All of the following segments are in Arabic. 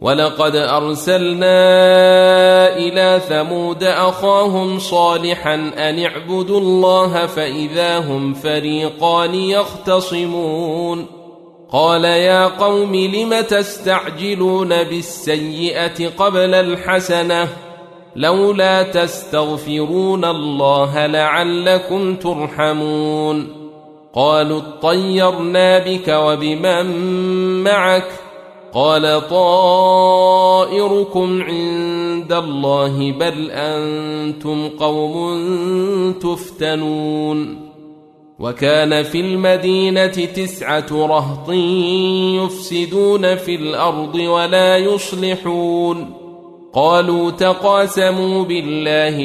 ولقد أرسلنا إلى ثمود أخاهم صالحا أن اعبدوا الله فإذا هم فريقان يختصمون قال يا قوم لم تستعجلون بالسيئة قبل الحسنة لولا تستغفرون الله لعلكم ترحمون قالوا اطيرنا بك وبمن معك قال طائركم عند الله بل أنتم قوم تفتنون وكان في المدينة 9 رهط يفسدون في الأرض ولا يصلحون قالوا تقاسموا بالله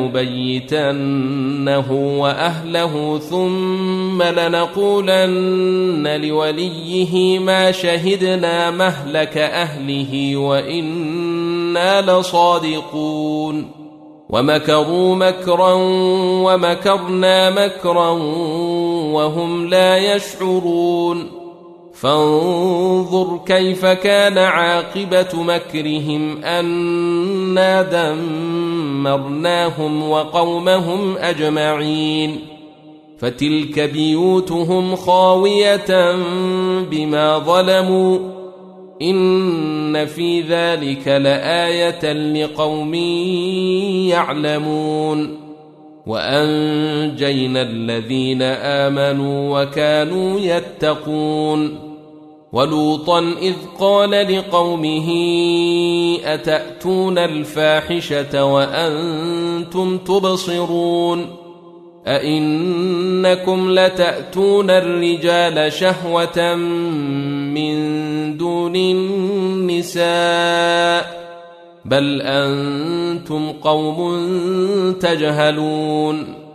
لنبيتنه وأهله ثم لنقولن لوليه ما شهدنا مهلك أهله وإنا لصادقون ومكروا مكرا ومكرنا مكرا وهم لا يشعرون فانظر كيف كان عاقبة مكرهم أنا دمرناهم وقومهم أجمعين فتلك بيوتهم خاوية بما ظلموا إن في ذلك لآية لقوم يعلمون وأنجينا الذين آمنوا وكانوا يتقون ولوطا إذ قال لقومه أتأتون الفاحشة وأنتم تبصرون أئنكم لتأتون الرجال شهوة من دون النساء بل أنتم قوم تجهلون